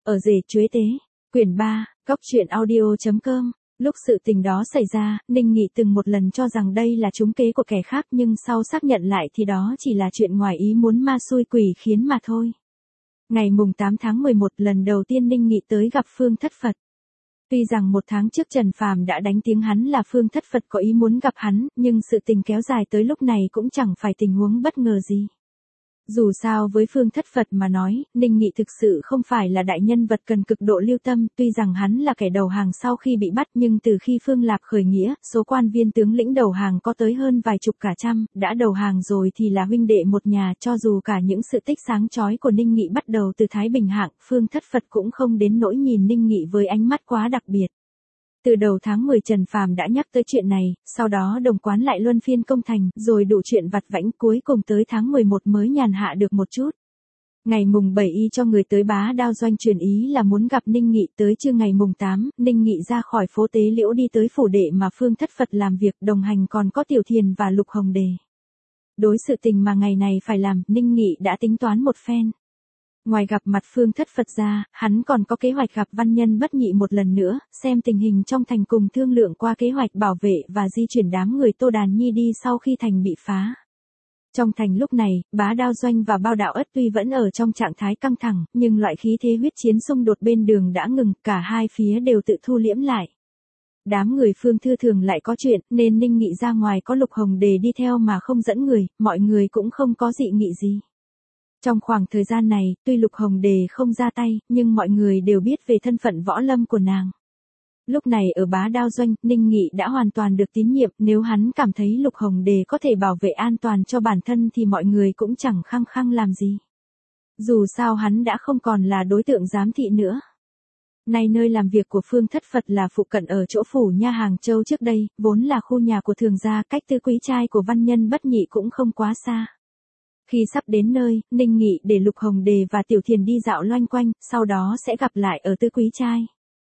Ở rể chuế tế, quyển 3, góc truyện audio.com. Lúc sự tình đó xảy ra, Ninh Nghị từng một lần cho rằng đây là trúng kế của kẻ khác, nhưng sau xác nhận lại thì đó chỉ là chuyện ngoài ý muốn ma xui quỷ khiến mà thôi. Ngày mùng 8 tháng 11, lần đầu tiên Ninh Nghị tới gặp Phương Thất Phật. Tuy rằng một tháng trước Trần Phàm đã đánh tiếng hắn là Phương Thất Phật có ý muốn gặp hắn, nhưng sự tình kéo dài tới lúc này cũng chẳng phải tình huống bất ngờ gì. Dù sao với Phương Thất Phật mà nói, Ninh Nghị thực sự không phải là đại nhân vật cần cực độ lưu tâm, tuy rằng hắn là kẻ đầu hàng sau khi bị bắt, nhưng từ khi Phương Lạp khởi nghĩa, số quan viên tướng lĩnh đầu hàng có tới hơn vài chục cả trăm, đã đầu hàng rồi thì là huynh đệ một nhà, cho dù cả những sự tích sáng chói của Ninh Nghị bắt đầu từ Thái Bình hạng, Phương Thất Phật cũng không đến nỗi nhìn Ninh Nghị với ánh mắt quá đặc biệt. Từ đầu tháng 10 Trần Phàm đã nhắc tới chuyện này, sau đó đồng quán lại luân phiên công thành, rồi đủ chuyện vặt vãnh, cuối cùng tới tháng 11 mới nhàn hạ được một chút. Ngày mùng 7 y cho người tới Bá Đao Doanh truyền ý là muốn gặp Ninh Nghị, tới trưa ngày mùng 8, Ninh Nghị ra khỏi phố Tế Liễu đi tới phủ đệ mà Phương Thất Phật làm việc, đồng hành còn có Tiểu Thiền và Lục Hồng Đề. Đối sự tình mà ngày này phải làm, Ninh Nghị đã tính toán một phen. Ngoài gặp mặt Phương Thất Phật ra, hắn còn có kế hoạch gặp Văn Nhân Bất Nhị một lần nữa, xem tình hình trong thành cùng thương lượng qua kế hoạch bảo vệ và di chuyển đám người Tô Đàn Nhi đi sau khi thành bị phá. Trong thành lúc này, Bá Đao Doanh và Bao Đạo Ất tuy vẫn ở trong trạng thái căng thẳng, nhưng loại khí thế huyết chiến xung đột bên đường đã ngừng, cả hai phía đều tự thu liễm lại. Đám người Phương Thư Thường lại có chuyện, nên Ninh Nghị ra ngoài có Lục Hồng Đề đi theo mà không dẫn người, mọi người cũng không có dị nghị gì. Trong khoảng thời gian này, tuy Lục Hồng Đề không ra tay, nhưng mọi người đều biết về thân phận võ lâm của nàng. Lúc này ở Bá Đao Doanh, Ninh Nghị đã hoàn toàn được tín nhiệm, nếu hắn cảm thấy Lục Hồng Đề có thể bảo vệ an toàn cho bản thân thì mọi người cũng chẳng khăng khăng làm gì. Dù sao hắn đã không còn là đối tượng giám thị nữa. Nay nơi làm việc của Phương Thất Phật là phụ cận ở chỗ phủ nha Hàng Châu trước đây, vốn là khu nhà của Thường gia, cách Tư Quý trai của Văn Nhân Bất Nhị cũng không quá xa. Khi sắp đến nơi, Ninh Nghị để Lục Hồng Đề và Tiểu Thiền đi dạo loanh quanh, sau đó sẽ gặp lại ở Tư Quý trai.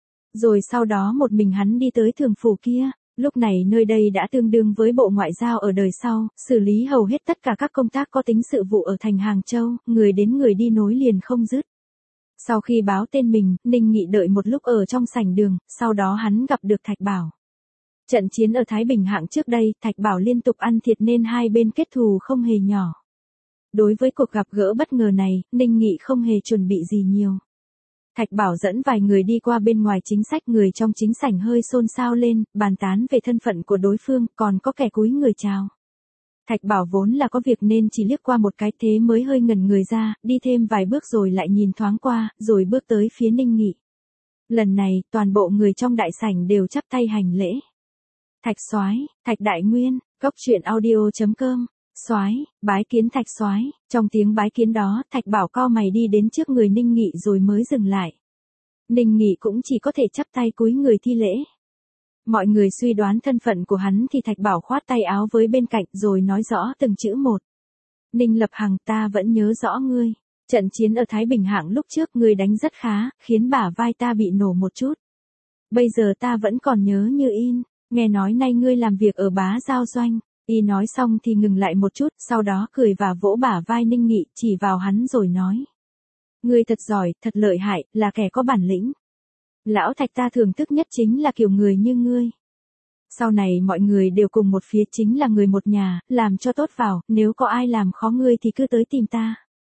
Rồi sau đó một mình hắn đi tới Thường phủ kia, lúc này nơi đây đã tương đương với Bộ Ngoại giao ở đời sau, xử lý hầu hết tất cả các công tác có tính sự vụ ở thành Hàng Châu, người đến người đi nối liền không dứt. Sau khi báo tên mình, Ninh Nghị đợi một lúc ở trong sảnh đường, sau đó hắn gặp được Thạch Bảo. Trận chiến ở Thái Bình hạng trước đây, Thạch Bảo liên tục ăn thiệt nên hai bên kết thù không hề nhỏ. Đối với cuộc gặp gỡ bất ngờ này, Ninh Nghị không hề chuẩn bị gì nhiều. Thạch Bảo dẫn vài người đi qua bên ngoài chính sách, người trong chính sảnh hơi xôn xao lên, bàn tán về thân phận của đối phương, còn có kẻ cúi người chào. Thạch Bảo vốn là có việc nên chỉ liếc qua một cái, thế mới hơi ngẩn người ra, đi thêm vài bước rồi lại nhìn thoáng qua, rồi bước tới phía Ninh Nghị. Lần này, toàn bộ người trong đại sảnh đều chắp tay hành lễ. Thạch soái, Thạch đại nguyên, góc truyện audio.com. Soái, bái kiến Thạch soái. Trong tiếng bái kiến đó, Thạch Bảo cau mày đi đến trước người Ninh Nghị rồi mới dừng lại. Ninh Nghị cũng chỉ có thể chắp tay cúi người thi lễ. Mọi người suy đoán thân phận của hắn thì Thạch Bảo khoát tay áo với bên cạnh rồi nói rõ từng chữ một. Ninh Lập Hằng, ta vẫn nhớ rõ ngươi. Trận chiến ở Thái Bình hạng lúc trước ngươi đánh rất khá, khiến bả vai ta bị nổ một chút. Bây giờ ta vẫn còn nhớ như in, nghe nói nay ngươi làm việc ở Bá Giao Doanh. Y nói xong thì ngừng lại một chút, sau đó cười và vỗ bả vai Ninh Nghị, chỉ vào hắn rồi nói. Ngươi thật giỏi, thật lợi hại, là kẻ có bản lĩnh. Lão Thạch ta thưởng thức nhất chính là kiểu người như ngươi. Sau này mọi người đều cùng một phía, chính là người một nhà, làm cho tốt vào, nếu có ai làm khó ngươi thì cứ tới tìm ta.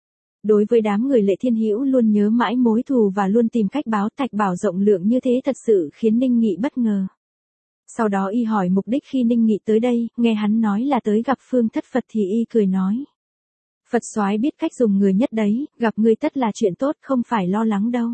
Đối với đám người Lệ Thiên Hữu luôn nhớ mãi mối thù và luôn tìm cách báo, Thạch Bảo rộng lượng như thế thật sự khiến Ninh Nghị bất ngờ. Sau đó y hỏi mục đích khi Ninh Nghị tới đây, nghe hắn nói là tới gặp Phương Thất Phật thì y cười nói. Phật soái biết cách dùng người nhất đấy, gặp ngươi tất là chuyện tốt, không phải lo lắng đâu.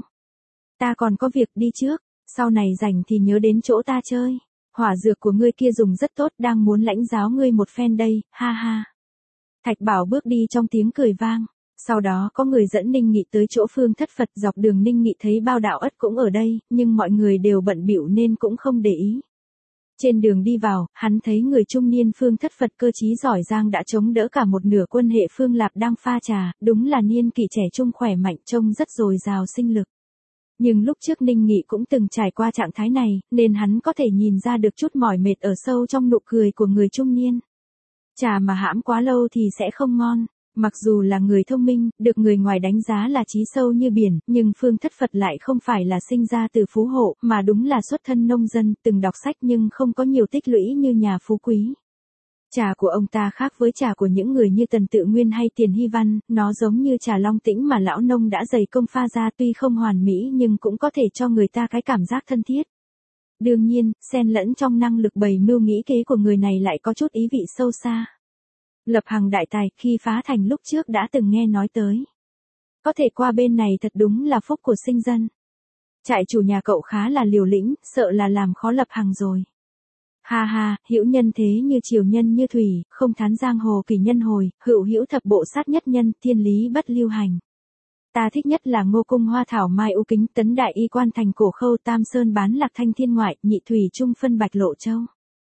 Ta còn có việc đi trước, sau này rảnh thì nhớ đến chỗ ta chơi. Hỏa dược của ngươi kia dùng rất tốt, đang muốn lãnh giáo ngươi một phen đây, ha ha. Thạch Bảo bước đi trong tiếng cười vang. Sau đó có người dẫn Ninh Nghị tới chỗ Phương Thất Phật, dọc đường Ninh Nghị thấy Bao Đạo Ất cũng ở đây, nhưng mọi người đều bận bịu nên cũng không để ý. Trên đường đi vào, hắn thấy người trung niên Phương Thất Phật cơ trí giỏi giang đã chống đỡ cả một nửa quân hệ Phương Lạp đang pha trà, đúng là niên kỷ trẻ trung khỏe mạnh, trông rất dồi dào sinh lực. Nhưng lúc trước Ninh Nghị cũng từng trải qua trạng thái này, nên hắn có thể nhìn ra được chút mỏi mệt ở sâu trong nụ cười của người trung niên. Trà mà hãm quá lâu thì sẽ không ngon. Mặc dù là người thông minh, được người ngoài đánh giá là trí sâu như biển, nhưng Phương Thất Phật lại không phải là sinh ra từ phú hộ, mà đúng là xuất thân nông dân, từng đọc sách nhưng không có nhiều tích lũy như nhà phú quý. Trà của ông ta khác với trà của những người như Tần Tự Nguyên hay Tiền Hy Văn, nó giống như trà Long Tĩnh mà lão nông đã dày công pha ra, tuy không hoàn mỹ nhưng cũng có thể cho người ta cái cảm giác thân thiết. Đương nhiên, xen lẫn trong năng lực bày mưu nghĩ kế của người này lại có chút ý vị sâu xa. Lập Hằng đại tài, khi phá thành lúc trước đã từng nghe nói tới. Có thể qua bên này thật đúng là phúc của sinh dân. Trại chủ nhà cậu khá là liều lĩnh, sợ là làm khó Lập Hằng rồi. Ha ha, hữu nhân thế như triều nhân như thủy, không thán giang hồ kỳ nhân hồi, hữu hữu thập bộ sát nhất nhân, thiên lý bất lưu hành. Ta thích nhất là Ngô Cung Hoa Thảo Mai U Kính, Tấn Đại Y Quan Thành Cổ Khâu, Tam Sơn Bán Lạc Thanh Thiên Ngoại, Nhị Thủy Trung Phân Bạch Lộ Châu.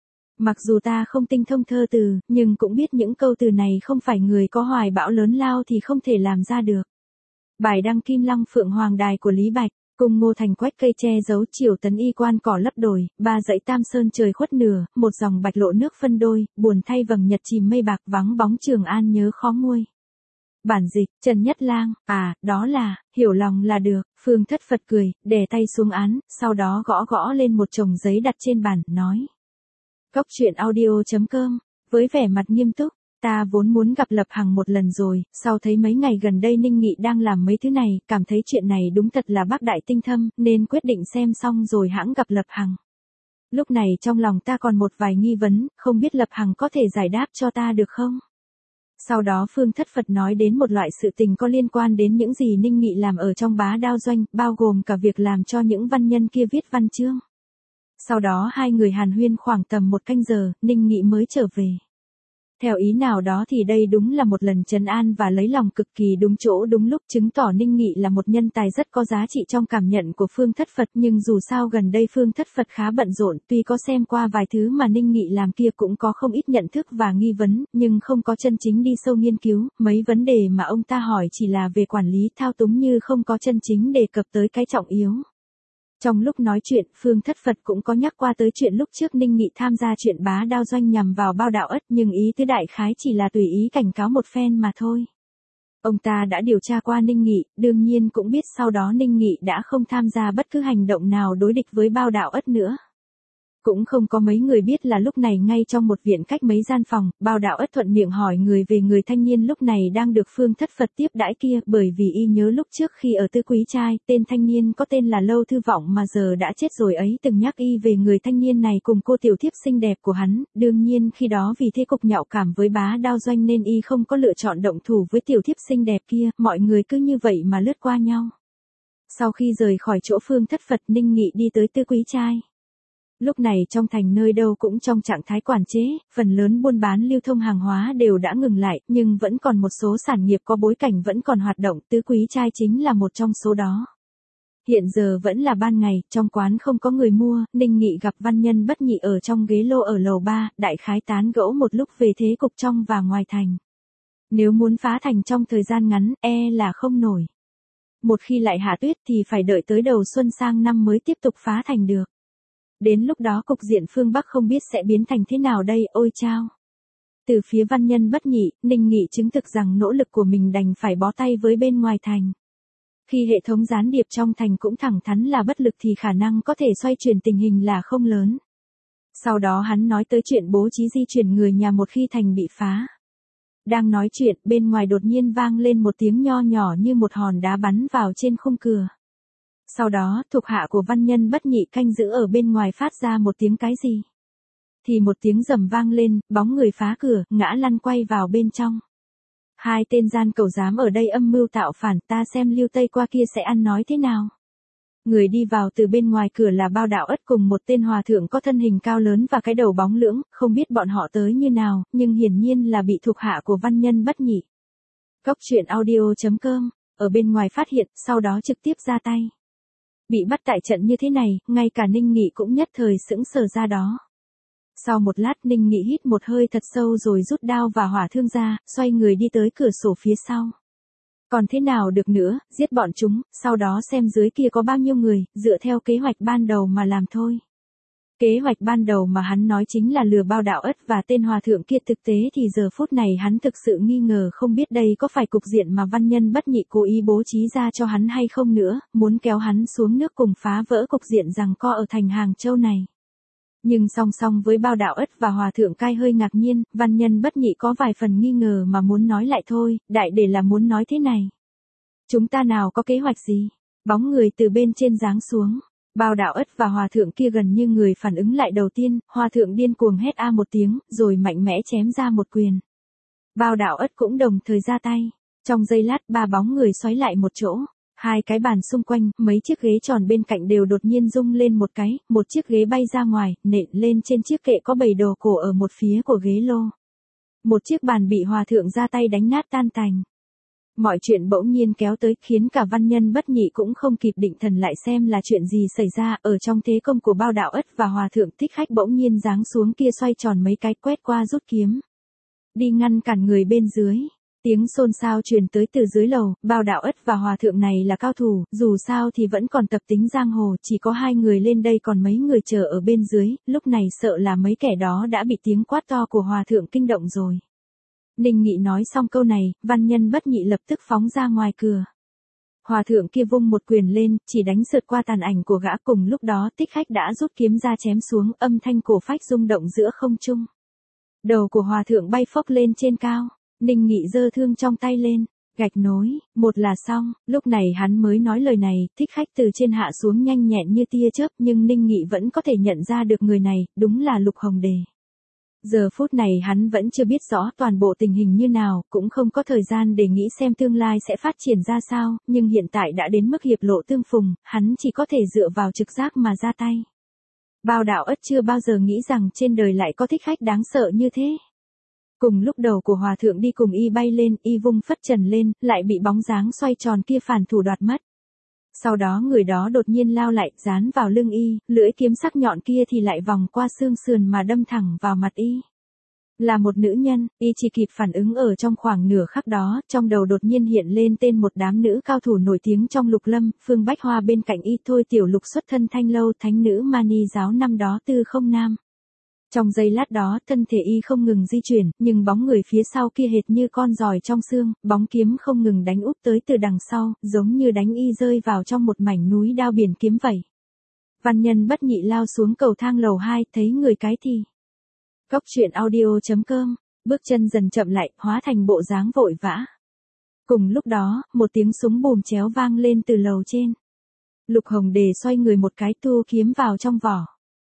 Mặc dù ta không tinh thông thơ từ, nhưng cũng biết những câu từ này không phải người có hoài bão lớn lao thì không thể làm ra được. Bài đăng Kim Long Phượng Hoàng Đài của Lý Bạch, cùng Ngô Thành quách cây che giấu triều Tấn Y Quan cỏ lấp đồi, ba dãy Tam Sơn trời khuất nửa, một dòng bạch lộ nước phân đôi, buồn thay vầng nhật chìm mây bạc, vắng bóng Trường An nhớ khó nguôi. Bản dịch, Trần Nhất Lang, đó là, hiểu lòng là được. Phương Thất Phật cười, đè tay xuống án, sau đó gõ gõ lên một chồng giấy đặt trên bàn, nói. Cốc truyện audio.com, với vẻ mặt nghiêm túc, ta vốn muốn gặp Lập Hằng một lần rồi, sau thấy mấy ngày gần đây Ninh Nghị đang làm mấy thứ này, cảm thấy chuyện này đúng thật là bác đại tinh thâm, nên quyết định xem xong rồi hãng gặp Lập Hằng. Lúc này trong lòng ta còn một vài nghi vấn, không biết Lập Hằng có thể giải đáp cho ta được không? Sau đó Phương Thất Phật nói đến một loại sự tình có liên quan đến những gì Ninh Nghị làm ở trong Bá Đao Doanh, bao gồm cả việc làm cho những văn nhân kia viết văn chương. Sau đó hai người hàn huyên khoảng tầm 1 canh giờ, Ninh Nghị mới trở về. Theo ý nào đó thì đây đúng là một lần trấn an và lấy lòng cực kỳ đúng chỗ đúng lúc, chứng tỏ Ninh Nghị là một nhân tài rất có giá trị trong cảm nhận của Phương Thất Phật. Nhưng dù sao gần đây Phương Thất Phật khá bận rộn, tuy có xem qua vài thứ mà Ninh Nghị làm kia cũng có không ít nhận thức và nghi vấn, nhưng không có chân chính đi sâu nghiên cứu. Mấy vấn đề mà ông ta hỏi chỉ là về quản lý thao túng, như không có chân chính đề cập tới cái trọng yếu. Trong lúc nói chuyện, Phương Thất Phật cũng có nhắc qua tới chuyện lúc trước Ninh Nghị tham gia chuyện Bá Đao Doanh nhằm vào Bao Đạo Ất, nhưng ý tứ đại khái chỉ là tùy ý cảnh cáo một phen mà thôi. Ông ta đã điều tra qua Ninh Nghị, đương nhiên cũng biết sau đó Ninh Nghị đã không tham gia bất cứ hành động nào đối địch với Bao Đạo Ất nữa. Cũng không có mấy người biết là lúc này ngay trong một viện cách mấy gian phòng, Bao Đạo Ất thuận miệng hỏi người về người thanh niên lúc này đang được Phương Thất Phật tiếp đãi kia, bởi vì y nhớ lúc trước khi ở Tư Quý Trai, tên thanh niên có tên là Lâu Thư Vọng mà giờ đã chết rồi ấy từng nhắc y về người thanh niên này cùng cô tiểu thiếp xinh đẹp của hắn. Đương nhiên khi đó vì thế cục nhạo cảm với Bá Đao Doanh nên y không có lựa chọn động thủ với tiểu thiếp xinh đẹp kia, mọi người cứ như vậy mà lướt qua nhau. Sau khi rời khỏi chỗ Phương Thất Phật, Ninh Nghị đi tới Tư Quý Trai. Lúc này trong thành nơi đâu cũng trong trạng thái quản chế, phần lớn buôn bán lưu thông hàng hóa đều đã ngừng lại, nhưng vẫn còn một số sản nghiệp có bối cảnh vẫn còn hoạt động, Tứ Quý Trai chính là một trong số đó. Hiện giờ vẫn là ban ngày, trong quán không có người mua, Ninh Nghị gặp văn nhân Bất Nhị ở trong ghế lô ở lầu 3, đại khái tán gẫu một lúc về thế cục trong và ngoài thành. Nếu muốn phá thành trong thời gian ngắn, là không nổi. Một khi lại hạ tuyết thì phải đợi tới đầu xuân sang năm mới tiếp tục phá thành được. Đến lúc đó cục diện phương Bắc không biết sẽ biến thành thế nào đây, ôi chao. Từ phía văn nhân Bất Nhị, Ninh Nghị chứng thực rằng nỗ lực của mình đành phải bó tay với bên ngoài thành. Khi hệ thống gián điệp trong thành cũng thẳng thắn là bất lực thì khả năng có thể xoay chuyển tình hình là không lớn. Sau đó hắn nói tới chuyện bố trí di chuyển người nhà một khi thành bị phá. Đang nói chuyện, bên ngoài đột nhiên vang lên một tiếng nho nhỏ như một hòn đá bắn vào trên khung cửa. Sau đó, thuộc hạ của văn nhân Bất Nhị canh giữ ở bên ngoài phát ra một tiếng cái gì. Thì một tiếng rầm vang lên, bóng người phá cửa, ngã lăn quay vào bên trong. Hai tên gian cẩu dám ở đây âm mưu tạo phản, ta xem Lưu Tây qua kia sẽ ăn nói thế nào. Người đi vào từ bên ngoài cửa là Bao Đạo Ất cùng một tên hòa thượng có thân hình cao lớn và cái đầu bóng lưỡng, không biết bọn họ tới như nào, nhưng hiển nhiên là bị thuộc hạ của văn nhân Bất Nhị. Cốc truyện audio.com, ở bên ngoài phát hiện, sau đó trực tiếp ra tay. Bị bắt tại trận như thế này, ngay cả Ninh Nghị cũng nhất thời sững sờ ra đó. Sau một lát Ninh Nghị hít một hơi thật sâu rồi rút đao và hỏa thương ra, xoay người đi tới cửa sổ phía sau. Còn thế nào được nữa, giết bọn chúng, sau đó xem dưới kia có bao nhiêu người, dựa theo kế hoạch ban đầu mà làm thôi. Kế hoạch ban đầu mà hắn nói chính là lừa Bao Đạo Ất và tên hòa thượng kia, thực tế thì giờ phút này hắn thực sự nghi ngờ không biết đây có phải cục diện mà Văn Nhân Bất Nhị cố ý bố trí ra cho hắn hay không nữa, muốn kéo hắn xuống nước cùng phá vỡ cục diện giằng co ở thành Hàng Châu này. Nhưng song song với Bao Đạo Ất và hòa thượng cai hơi ngạc nhiên, Văn Nhân Bất Nhị có vài phần nghi ngờ mà muốn nói lại thôi, đại để là muốn nói thế này. Chúng ta nào có kế hoạch gì? Bóng người từ bên trên giáng xuống. Bao Đạo Ất và hòa thượng kia gần như người phản ứng lại đầu tiên, hòa thượng điên cuồng hét a một tiếng, rồi mạnh mẽ chém ra một quyền. Bao Đạo Ất cũng đồng thời ra tay. Trong giây lát ba bóng người xoáy lại một chỗ. Hai cái bàn xung quanh, mấy chiếc ghế tròn bên cạnh đều đột nhiên rung lên một cái, một chiếc ghế bay ra ngoài, nện lên trên chiếc kệ có bầy đồ cổ ở một phía của ghế lô. Một chiếc bàn bị hòa thượng ra tay đánh nát tan tành. Mọi chuyện bỗng nhiên kéo tới khiến cả Văn Nhân Bất Nhị cũng không kịp định thần lại xem là chuyện gì xảy ra. Ở trong thế công của Bao Đạo Ất và hòa thượng, Thích Khách bỗng nhiên giáng xuống kia xoay tròn mấy cái, quét qua rút kiếm đi ngăn cản người bên dưới. Tiếng xôn xao truyền tới từ dưới lầu. Bao Đạo Ất và hòa thượng này là cao thủ, dù sao thì vẫn còn tập tính giang hồ, chỉ có hai người lên đây còn mấy người chờ ở bên dưới, lúc này sợ là mấy kẻ đó đã bị tiếng quát to của hòa thượng kinh động rồi. Ninh Nghị nói xong câu này, Văn Nhân Bất Nhị lập tức phóng ra ngoài cửa. Hòa thượng kia vung một quyền lên, chỉ đánh sượt qua tàn ảnh của gã, cùng lúc đó Thích Khách đã rút kiếm ra chém xuống, âm thanh cổ phách rung động giữa không trung. Đầu của hòa thượng bay phốc lên trên cao, Ninh Nghị giơ thương trong tay lên, gạch nối, một là xong, lúc này hắn mới nói lời này, Thích Khách từ trên hạ xuống nhanh nhẹn như tia chớp, nhưng Ninh Nghị vẫn có thể nhận ra được người này, đúng là Lục Hồng Đề. Giờ phút này hắn vẫn chưa biết rõ toàn bộ tình hình như nào, cũng không có thời gian để nghĩ xem tương lai sẽ phát triển ra sao, nhưng hiện tại đã đến mức hiệp lộ tương phùng, hắn chỉ có thể dựa vào trực giác mà ra tay. Bao Đạo Ất chưa bao giờ nghĩ rằng trên đời lại có thích khách đáng sợ như thế. Cùng lúc đầu của hòa thượng đi cùng y bay lên, y vung phất trần lên, lại bị bóng dáng xoay tròn kia phản thủ đoạt mất. Sau đó người đó đột nhiên lao lại, dán vào lưng y, lưỡi kiếm sắc nhọn kia thì lại vòng qua xương sườn mà đâm thẳng vào mặt y. Là một nữ nhân, y chỉ kịp phản ứng ở trong khoảng nửa khắc đó, trong đầu đột nhiên hiện lên tên một đám nữ cao thủ nổi tiếng trong Lục Lâm, Phương Bách Hoa bên cạnh y, Thôi Tiểu Lục xuất thân Thanh Lâu, thánh nữ Mani giáo năm đó Tư Không Nam. Trong giây lát đó, thân thể y không ngừng di chuyển, nhưng bóng người phía sau kia hệt như con giòi trong xương, bóng kiếm không ngừng đánh úp tới từ đằng sau, giống như đánh y rơi vào trong một mảnh núi đao biển kiếm vậy. Văn Nhân Bất Nhị lao xuống cầu thang lầu 2, thấy người cái thì. Góc truyện audio.com, bước chân dần chậm lại, hóa thành bộ dáng vội vã. Cùng lúc đó, một tiếng súng bùm chéo vang lên từ lầu trên. Lục Hồng Đề xoay người một cái, thu kiếm vào trong vỏ.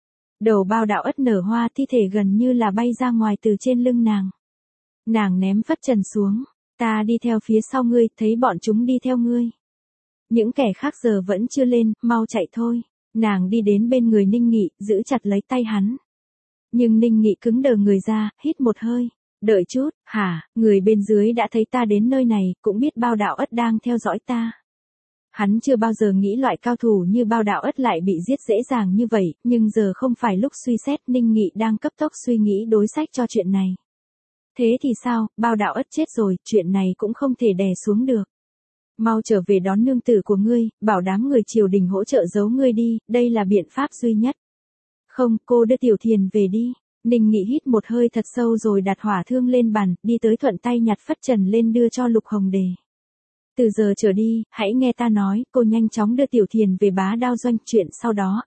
Đầu Bao Đạo Ất nở hoa, thi thể gần như là bay ra ngoài từ trên lưng nàng. Nàng ném phất trần xuống, ta đi theo phía sau ngươi, thấy bọn chúng đi theo ngươi. Những kẻ khác giờ vẫn chưa lên, mau chạy thôi. Nàng đi đến bên người Ninh Nghị, giữ chặt lấy tay hắn. Nhưng Ninh Nghị cứng đờ người ra, hít một hơi. Đợi chút, hả, người bên dưới đã thấy ta đến nơi này, cũng biết Bao Đạo Ất đang theo dõi ta. Hắn chưa bao giờ nghĩ loại cao thủ như Bao Đạo Ất lại bị giết dễ dàng như vậy, nhưng giờ không phải lúc suy xét, Ninh Nghị đang cấp tốc suy nghĩ đối sách cho chuyện này. Thế thì sao, Bao Đạo Ất chết rồi, chuyện này cũng không thể đè xuống được. Mau trở về đón nương tử của ngươi, bảo đám người triều đình hỗ trợ giấu ngươi đi, đây là biện pháp duy nhất. Không, cô đưa Tiểu Thiền về đi. Ninh Nghị hít một hơi thật sâu rồi đặt hỏa thương lên bàn, đi tới thuận tay nhặt phất trần lên đưa cho Lục Hồng Đề. Từ giờ trở đi, hãy nghe ta nói, cô nhanh chóng đưa Tiểu Thiền về Bá Đao doanh, chuyện sau đó,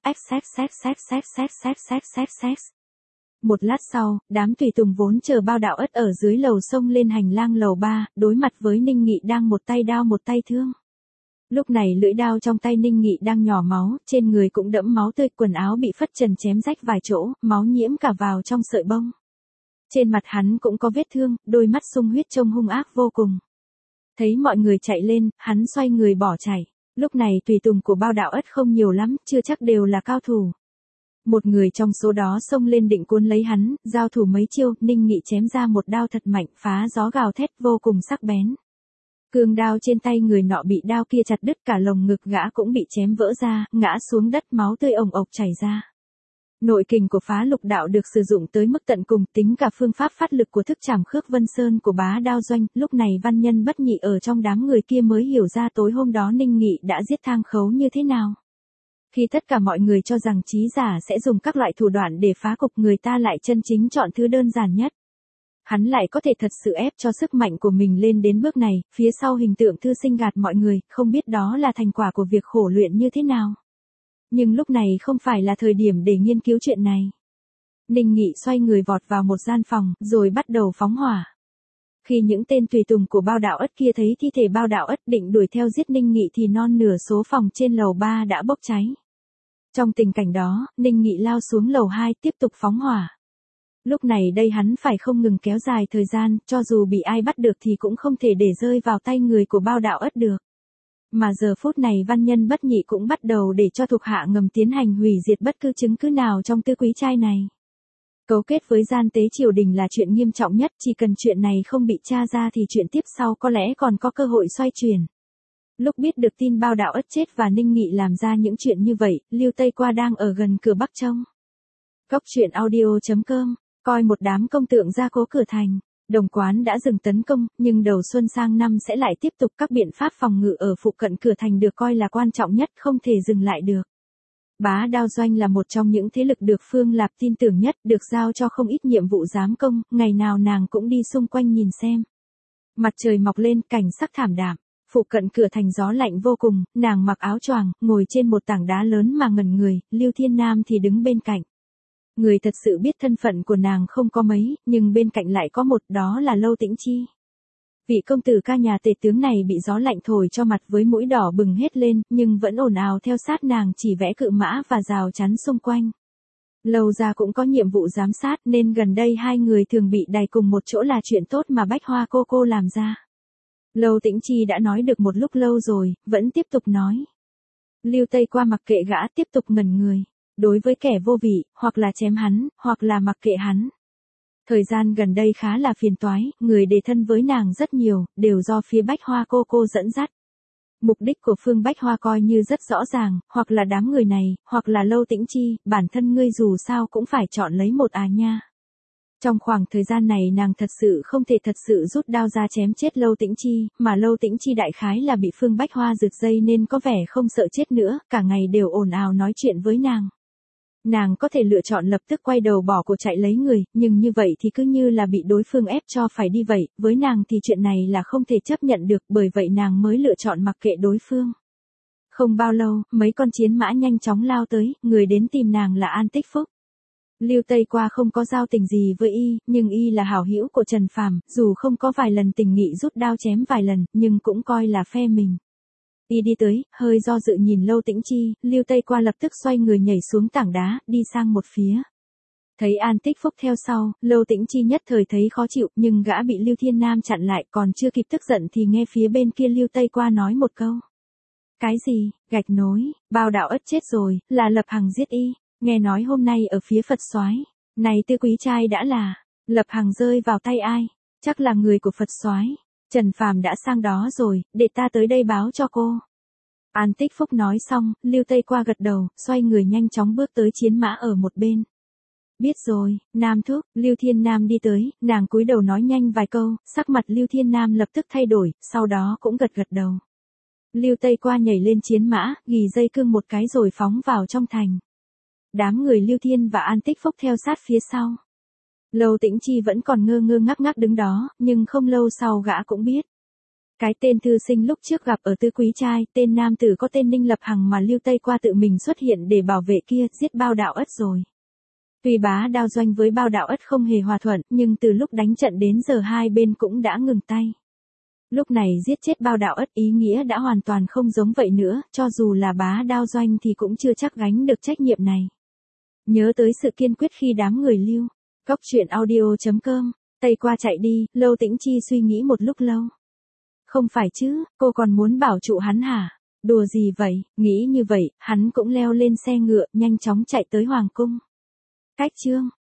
xx. Một lát sau, đám tùy tùng vốn chờ Bao Đạo Ất ở dưới lầu xông lên hành lang lầu 3, đối mặt với Ninh Nghị đang một tay đao một tay thương. Lúc này lưỡi đao trong tay Ninh Nghị đang nhỏ máu, trên người cũng đẫm máu tươi, quần áo bị phất trần chém rách vài chỗ, máu nhiễm cả vào trong sợi bông. Trên mặt hắn cũng có vết thương, đôi mắt sung huyết trông hung ác vô cùng. Thấy mọi người chạy lên, hắn xoay người bỏ chạy. Lúc này tùy tùng của Bao Đạo Ất không nhiều lắm, chưa chắc đều là cao thủ. Một người trong số đó xông lên định cuốn lấy hắn, giao thủ mấy chiêu, Ninh Nghị chém ra một đao thật mạnh, phá gió gào thét vô cùng sắc bén. Cương đao trên tay người nọ bị đao kia chặt đứt, cả lồng ngực gã cũng bị chém vỡ ra, ngã xuống đất, máu tươi ồng ộc chảy ra. Nội kình của Phá Lục đạo được sử dụng tới mức tận cùng, tính cả phương pháp phát lực của thức trảm Khước Vân Sơn của Bá Đao doanh, lúc này Văn Nhân Bất Nhị ở trong đám người kia mới hiểu ra tối hôm đó Ninh Nghị đã giết Thang Khấu như thế nào. Khi tất cả mọi người cho rằng trí giả sẽ dùng các loại thủ đoạn để phá cục, người ta lại chân chính chọn thứ đơn giản nhất. Hắn lại có thể thật sự ép cho sức mạnh của mình lên đến bước này, phía sau hình tượng thư sinh gạt mọi người, không biết đó là thành quả của việc khổ luyện như thế nào. Nhưng lúc này không phải là thời điểm để nghiên cứu chuyện này. Ninh Nghị xoay người vọt vào một gian phòng, rồi bắt đầu phóng hỏa. Khi những tên tùy tùng của Bao Đạo Ất kia thấy thi thể Bao Đạo Ất định đuổi theo giết Ninh Nghị thì non nửa số phòng trên lầu 3 đã bốc cháy. Trong tình cảnh đó, Ninh Nghị lao xuống lầu 2 tiếp tục phóng hỏa. Lúc này đây hắn phải không ngừng kéo dài thời gian, cho dù bị ai bắt được thì cũng không thể để rơi vào tay người của Bao Đạo Ất được. Mà giờ phút này Văn Nhân Bất Nhị cũng bắt đầu để cho thuộc hạ ngầm tiến hành hủy diệt bất cứ chứng cứ nào trong Tư Quý Trai này. Cấu kết với gian tế triều đình là chuyện nghiêm trọng nhất, chỉ cần chuyện này không bị tra ra thì chuyện tiếp sau có lẽ còn có cơ hội xoay chuyển. Lúc biết được tin Bao Đạo Ất chết và Ninh Nghị làm ra những chuyện như vậy, Lưu Tây Qua đang ở gần cửa Bắc trông. Cốc truyện audio.com, coi một đám công tượng ra cố cửa thành. Đồng Quán đã dừng tấn công, nhưng đầu xuân sang năm sẽ lại tiếp tục. Các biện pháp phòng ngự ở phụ cận cửa thành được coi là quan trọng nhất, không thể dừng lại được. Bá Đao Doanh là một trong những thế lực được Phương Lạp tin tưởng nhất, được giao cho không ít nhiệm vụ giám công, ngày nào nàng cũng đi xung quanh nhìn xem. Mặt trời mọc lên, cảnh sắc thảm đạm, phụ cận cửa thành gió lạnh vô cùng, nàng mặc áo choàng, ngồi trên một tảng đá lớn mà ngẩn người, Lưu Thiên Nam thì đứng bên cạnh. Người thật sự biết thân phận của nàng không có mấy, nhưng bên cạnh lại có một, đó là Lâu Tĩnh Chi. Vị công tử ca nhà tể tướng này bị gió lạnh thổi cho mặt với mũi đỏ bừng hết lên, nhưng vẫn ồn ào theo sát nàng, chỉ vẽ cự mã và rào chắn xung quanh. Lâu ra cũng có nhiệm vụ giám sát nên gần đây hai người thường bị đày cùng một chỗ là chuyện tốt mà Bách Hoa cô làm ra. Lâu Tĩnh Chi đã nói được một lúc lâu rồi, vẫn tiếp tục nói. Lưu Tây Qua mặc kệ gã tiếp tục ngẩn người. Đối với kẻ vô vị, hoặc là chém hắn, hoặc là mặc kệ hắn. Thời gian gần đây khá là phiền toái, người đề thân với nàng rất nhiều, đều do phía Bách Hoa cô dẫn dắt. Mục đích của Phương Bách Hoa coi như rất rõ ràng, hoặc là đám người này, hoặc là Lâu Tĩnh Chi, bản thân ngươi dù sao cũng phải chọn lấy một nha. Trong khoảng thời gian này nàng thật sự không thể thật sự rút đao ra chém chết Lâu Tĩnh Chi, mà Lâu Tĩnh Chi đại khái là bị Phương Bách Hoa rượt dây nên có vẻ không sợ chết nữa, cả ngày đều ồn ào nói chuyện với nàng. Nàng có thể lựa chọn lập tức quay đầu bỏ cuộc chạy lấy người, nhưng như vậy thì cứ như là bị đối phương ép cho phải đi vậy, với nàng thì chuyện này là không thể chấp nhận được, bởi vậy nàng mới lựa chọn mặc kệ đối phương. Không bao lâu, mấy con chiến mã nhanh chóng lao tới, người đến tìm nàng là An Tích Phúc. Lưu Tây Qua không có giao tình gì với y, nhưng y là hảo hữu của Trần Phàm, dù không có vài lần tình nghị rút đao chém vài lần, nhưng cũng coi là phe mình. Y đi tới, hơi do dự nhìn Lâu Tĩnh Chi, Lưu Tây Qua lập tức xoay người nhảy xuống tảng đá, đi sang một phía. Thấy An Tích Phúc theo sau, Lâu Tĩnh Chi nhất thời thấy khó chịu, nhưng gã bị Lưu Thiên Nam chặn lại, còn chưa kịp tức giận thì nghe phía bên kia Lưu Tây Qua nói một câu. Cái gì, gạch nối, Bao Đạo Ất chết rồi, là Lập Hằng giết y, nghe nói hôm nay ở phía Phật Soái, này Tư Quý Trai đã là, Lập Hằng rơi vào tay ai, chắc là người của Phật Soái. Trần Phàm đã sang đó rồi, để ta tới đây báo cho cô. An Tích Phúc nói xong, Lưu Tây Qua gật đầu, xoay người nhanh chóng bước tới chiến mã ở một bên. Biết rồi, Nam thúc, Lưu Thiên Nam đi tới, nàng cúi đầu nói nhanh vài câu, sắc mặt Lưu Thiên Nam lập tức thay đổi, sau đó cũng gật đầu. Lưu Tây Qua nhảy lên chiến mã, gỉ dây cương một cái rồi phóng vào trong thành. Đám người Lưu Thiên và An Tích Phúc theo sát phía sau. Lâu Tĩnh Chi vẫn còn ngơ ngác đứng đó, nhưng không lâu sau gã cũng biết. Cái tên thư sinh lúc trước gặp ở Tư Quý Trai, tên nam tử có tên Ninh Lập Hằng mà Lưu Tây Qua tự mình xuất hiện để bảo vệ kia, giết Bao Đạo Ất rồi. Tuy Bá Đao Doanh với Bao Đạo Ất không hề hòa thuận, nhưng từ lúc đánh trận đến giờ hai bên cũng đã ngừng tay. Lúc này giết chết Bao Đạo Ất ý nghĩa đã hoàn toàn không giống vậy nữa, cho dù là Bá Đao Doanh thì cũng chưa chắc gánh được trách nhiệm này. Nhớ tới sự kiên quyết khi đám người Lưu. Cốc truyện audio.com, Tây Qua chạy đi, Lâu Tĩnh Chi suy nghĩ một lúc lâu. Không phải chứ, cô còn muốn bảo trụ hắn hả? Đùa gì vậy, nghĩ như vậy, hắn cũng leo lên xe ngựa, nhanh chóng chạy tới Hoàng Cung. Cách chương